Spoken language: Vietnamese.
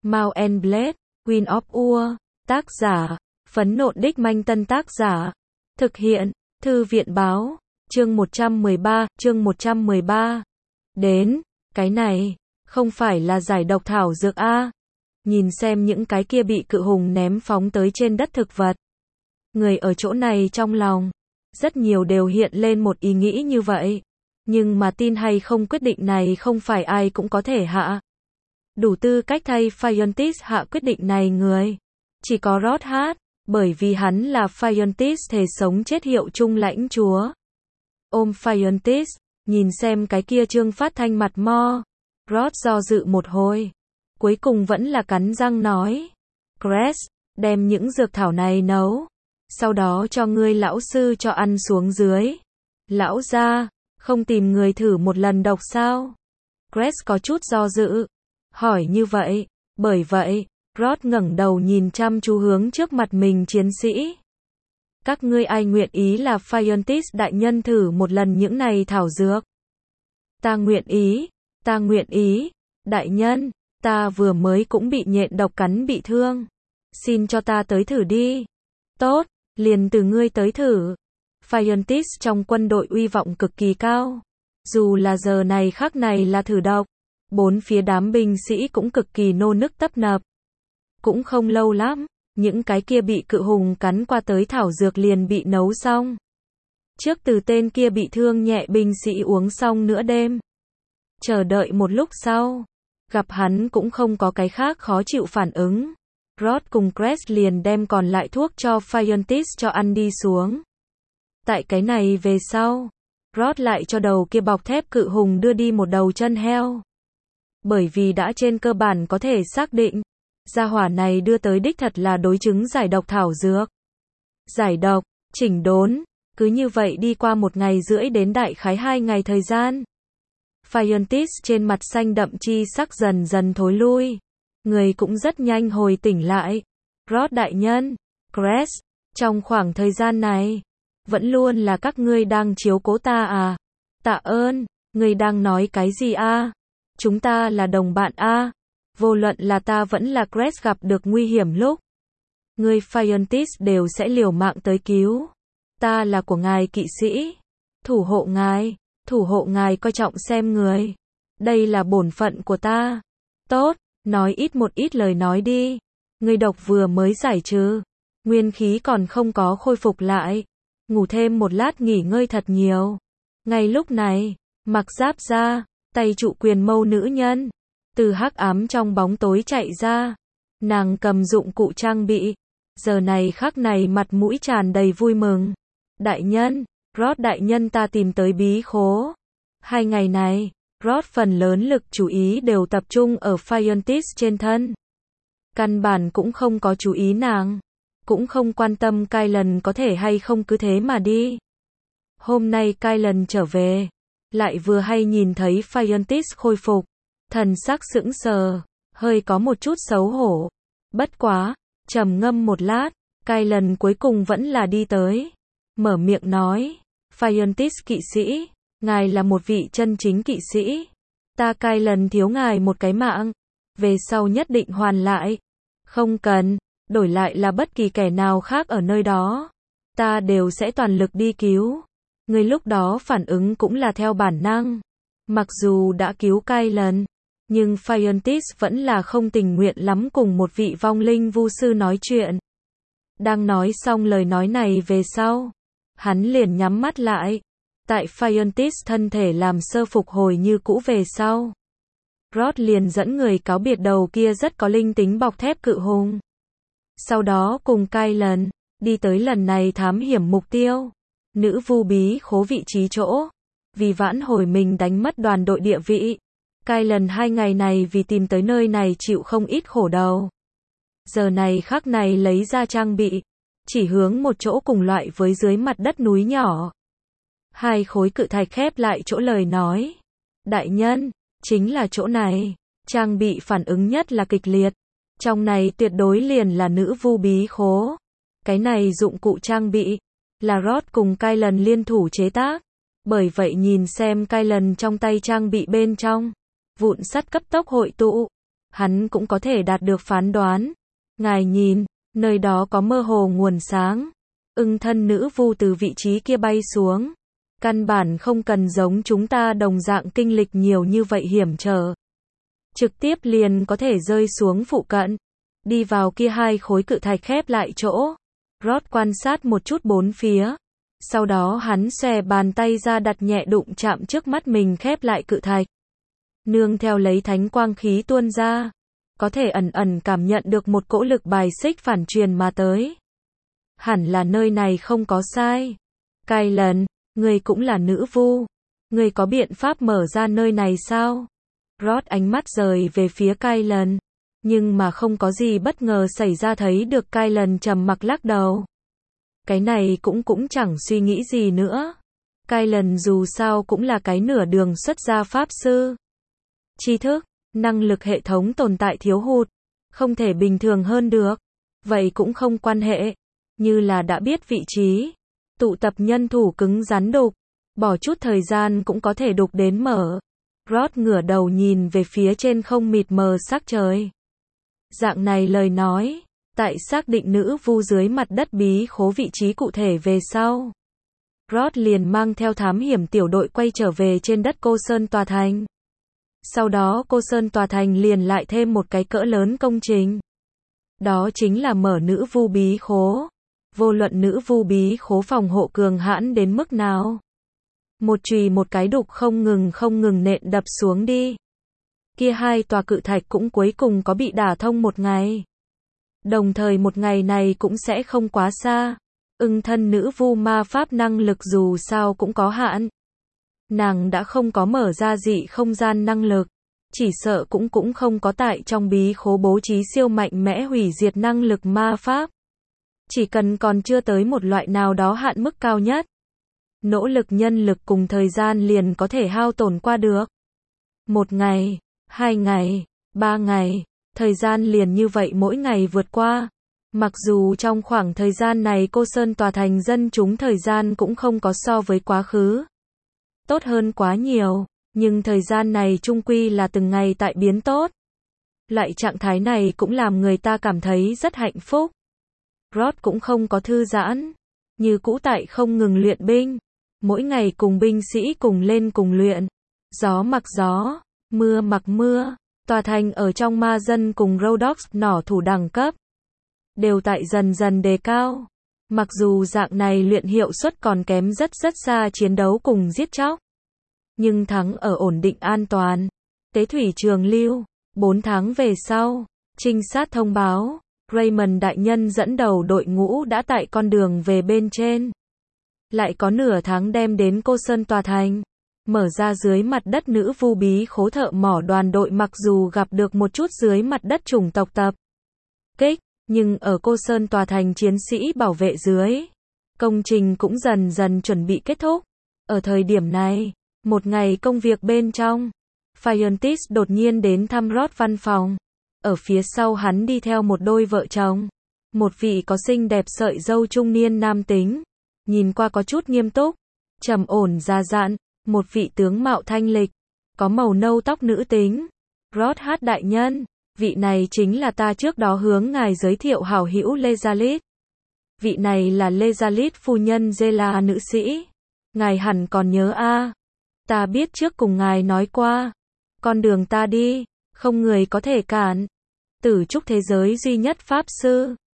Mount and Blade, Queen of Ur, tác giả, Phấn Nộn Đích Manh Tân tác giả, thực hiện, Thư viện báo, chương 113, đến, cái này, không phải là giải độc thảo dược a. Nhìn xem những cái kia bị cự hùng ném phóng tới trên đất thực vật. Người ở chỗ này trong lòng, rất nhiều đều hiện lên một ý nghĩ như vậy. Nhưng mà tin hay không quyết định này không phải ai cũng có thể hạ. Đủ tư cách thay Phiontis hạ quyết định này người. Chỉ có Rothat, bởi vì hắn là Phiontis thề sống chết hiệu chung lãnh chúa. Ôm Phiontis, nhìn xem cái kia Trương Phát Thanh mặt mo. Rot do dự một hồi. Cuối cùng vẫn là cắn răng nói. Cress, đem những dược thảo này nấu. Sau đó cho ngươi lão sư cho ăn xuống dưới. Lão gia, không tìm người thử một lần độc sao? Cress có chút do dự. Hỏi như vậy. Bởi vậy, Rod ngẩng đầu nhìn chăm chú hướng trước mặt mình chiến sĩ. Các ngươi ai nguyện ý là Phiontis đại nhân thử một lần những này thảo dược? Ta nguyện ý, đại nhân, ta vừa mới cũng bị nhện độc cắn bị thương. Xin cho ta tới thử đi. Tốt, liền từ ngươi tới thử. Phiontis trong quân đội uy vọng cực kỳ cao. Dù là giờ này khắc này là thử độc, bốn phía đám binh sĩ cũng cực kỳ nô nức tấp nập. Cũng không lâu lắm, những cái kia bị cự hùng cắn qua tới thảo dược liền bị nấu xong. Trước từ tên kia bị thương nhẹ binh sĩ uống xong nửa đêm. Chờ đợi một lúc sau, gặp hắn cũng không có cái khác khó chịu phản ứng. Rod cùng Cress liền đem còn lại thuốc cho Phiontis cho ăn đi xuống. Tại cái này về sau, Rod lại cho đầu kia bọc thép cự hùng đưa đi một đầu chân heo. Bởi vì đã trên cơ bản có thể xác định, gia hỏa này đưa tới đích thật là đối chứng giải độc thảo dược. Giải độc, chỉnh đốn, cứ như vậy đi qua 1 ngày rưỡi đến đại khái 2 ngày thời gian. Phiontis trên mặt xanh đậm chi sắc dần dần thối lui. Người cũng rất nhanh hồi tỉnh lại. Rod đại nhân, Cress, trong khoảng thời gian này, vẫn luôn là các ngươi đang chiếu cố ta à? Tạ ơn, ngươi đang nói cái gì a? Chúng ta là đồng bạn a. Vô luận là ta vẫn là Cress gặp được nguy hiểm lúc. Ngươi Phiontis đều sẽ liều mạng tới cứu. Ta là của ngài kỵ sĩ. Thủ hộ ngài coi trọng xem người. Đây là bổn phận của ta. Tốt, nói một ít lời nói đi. Ngươi độc vừa mới giải trừ. Nguyên khí còn không có khôi phục lại. Ngủ thêm một lát nghỉ ngơi thật nhiều. Ngay lúc này, mặc giáp ra, tay trụ quyền mâu nữ nhân. Từ hắc ám trong bóng tối chạy ra. Nàng cầm dụng cụ trang bị. Giờ này khắc này mặt mũi tràn đầy vui mừng. Đại nhân, Rod đại nhân ta tìm tới bí khố. 2 ngày này, Rod phần lớn lực chú ý đều tập trung ở Phiontis trên thân. Căn bản cũng không có chú ý nàng. Cũng không quan tâm Kylan có thể hay không cứ thế mà đi. Hôm nay Kylan trở về. Lại vừa hay nhìn thấy Phiontis khôi phục. Thần sắc sững sờ. Hơi có một chút xấu hổ. Bất quá, trầm ngâm một lát. Kylan cuối cùng vẫn là đi tới. Mở miệng nói. Phiontis kỵ sĩ. Ngài là một vị chân chính kỵ sĩ. Ta Kylan thiếu ngài một cái mạng. Về sau nhất định hoàn lại. Không cần. Đổi lại là bất kỳ kẻ nào khác ở nơi đó. Ta đều sẽ toàn lực đi cứu. Người lúc đó phản ứng cũng là theo bản năng. Mặc dù đã cứu Kylan, nhưng Phiontis vẫn là không tình nguyện lắm cùng một vị vong linh vu sư nói chuyện. Đang nói xong lời nói này về sau, hắn liền nhắm mắt lại. Tại Phiontis thân thể làm sơ phục hồi như cũ về sau. Rod liền dẫn người cáo biệt đầu kia rất có linh tính bọc thép cự hùng. Sau đó cùng Kylan, đi tới lần này thám hiểm mục tiêu. Nữ vu bí khố vị trí chỗ. Vì vãn hồi mình đánh mất đoàn đội địa vị. Kylan 2 ngày này vì tìm tới nơi này chịu không ít khổ đầu. Giờ này khắc này lấy ra trang bị. Chỉ hướng một chỗ cùng loại với dưới mặt đất núi nhỏ. 2 khối cự thạch khép lại chỗ lời nói. Đại nhân, chính là chỗ này. Trang bị phản ứng nhất là kịch liệt. Trong này tuyệt đối liền là nữ vu bí khố. Cái này dụng cụ trang bị. Là Rod cùng Kylan liên thủ chế tác. Bởi vậy nhìn xem Kylan trong tay trang bị bên trong. Vụn sắt cấp tốc hội tụ. hắn cũng có thể đạt được phán đoán. Ngài nhìn, nơi đó có mơ hồ nguồn sáng. Ưng thân nữ vu từ vị trí kia bay xuống. Căn bản không cần giống chúng ta đồng dạng kinh lịch nhiều như vậy hiểm trở. Trực tiếp liền có thể rơi xuống phụ cận. Đi vào kia hai khối cự thạch khép lại chỗ. Rod quan sát một chút bốn phía. Sau đó hắn xòe bàn tay ra đặt nhẹ đụng chạm trước mắt mình khép lại cự thạch. Nương theo lấy thánh quang khí tuôn ra. Có thể ẩn ẩn cảm nhận được một cỗ lực bài xích phản truyền mà tới. Hẳn là nơi này không có sai. Kylan, ngươi cũng là nữ vu. Ngươi có biện pháp mở ra nơi này sao? Rod ánh mắt rời về phía Kylan. Nhưng mà không có gì bất ngờ xảy ra, thấy được Kylan trầm mặc lắc đầu. Cái này cũng chẳng suy nghĩ gì nữa. Kylan dù sao cũng là cái nửa đường xuất gia pháp sư. Tri thức, năng lực hệ thống tồn tại thiếu hụt. Không thể bình thường hơn được. Vậy cũng không quan hệ. Như là đã biết vị trí. Tụ tập nhân thủ cứng rắn đục. Bỏ chút thời gian cũng có thể đục đến mở. Rod ngửa đầu nhìn về phía trên không mịt mờ sắc trời. Dạng này lời nói, tại xác định nữ vu dưới mặt đất bí khố vị trí cụ thể về sau. Rod liền mang theo thám hiểm tiểu đội quay trở về trên đất Cô Sơn Tòa Thành. Sau đó Cô Sơn Tòa Thành liền lại thêm một cái cỡ lớn công trình. Đó chính là mở nữ vu bí khố. Vô luận nữ vu bí khố phòng hộ cường hãn đến mức nào. Một chùy một cái đục không ngừng nện đập xuống đi. Kia hai tòa cự thạch cũng cuối cùng có bị đả thông một ngày. Đồng thời một ngày này cũng sẽ không quá xa. Ưng thân nữ vu ma pháp năng lực dù sao cũng có hạn. Nàng đã không có mở ra dị không gian năng lực. Chỉ sợ cũng không có tại trong bí khố bố trí siêu mạnh mẽ hủy diệt năng lực ma pháp. Chỉ cần còn chưa tới một loại nào đó hạn mức cao nhất. Nỗ lực nhân lực cùng thời gian liền có thể hao tổn qua được. Một ngày, 2 ngày, 3 ngày, thời gian liền như vậy mỗi ngày vượt qua. Mặc dù trong khoảng thời gian này Cô Sơn Tòa Thành dân chúng thời gian cũng không có so với quá khứ tốt hơn quá nhiều, nhưng thời gian này chung quy là từng ngày tại biến tốt. Loại trạng thái này cũng làm người ta cảm thấy rất hạnh phúc. Rod cũng không có thư giãn, như cũ tại không ngừng luyện binh, mỗi ngày cùng binh sĩ cùng lên cùng luyện. Gió mặc gió, mưa mặc mưa, tòa thành ở trong ma dân cùng Rhodox nỏ thủ đẳng cấp đều tại dần dần đề cao. Mặc dù dạng này luyện hiệu suất còn kém rất xa chiến đấu cùng giết chóc, nhưng thắng ở ổn định an toàn. Tế thủy trường lưu, 4 tháng về sau, trinh sát thông báo, Raymond đại nhân dẫn đầu đội ngũ đã tại con đường về bên trên. Lại có nửa tháng đem đến Cô Sơn Tòa Thành. Mở ra dưới mặt đất nữ vu bí khố thợ mỏ đoàn đội mặc dù gặp được một chút dưới mặt đất chủng tộc tập kích, nhưng ở Cô Sơn Tòa Thành chiến sĩ bảo vệ dưới, công trình cũng dần dần chuẩn bị kết thúc. Ở thời điểm này, một ngày công việc bên trong, Fiontis đột nhiên đến thăm Rod văn phòng. Ở phía sau hắn đi theo một đôi vợ chồng. Một vị có xinh đẹp sợi râu trung niên nam tính, nhìn qua có chút nghiêm túc, trầm ổn già dặn. Một vị tướng mạo thanh lịch, có màu nâu tóc nữ tính. Rod hát đại nhân, vị này chính là ta trước đó hướng ngài giới thiệu hảo hữu Lezalit. Vị này là Lezalit phu nhân Zela nữ sĩ. Ngài hẳn còn nhớ a? Ta biết trước cùng ngài nói qua. Con đường ta đi, không người có thể cản. Tử trúc thế giới duy nhất pháp sư.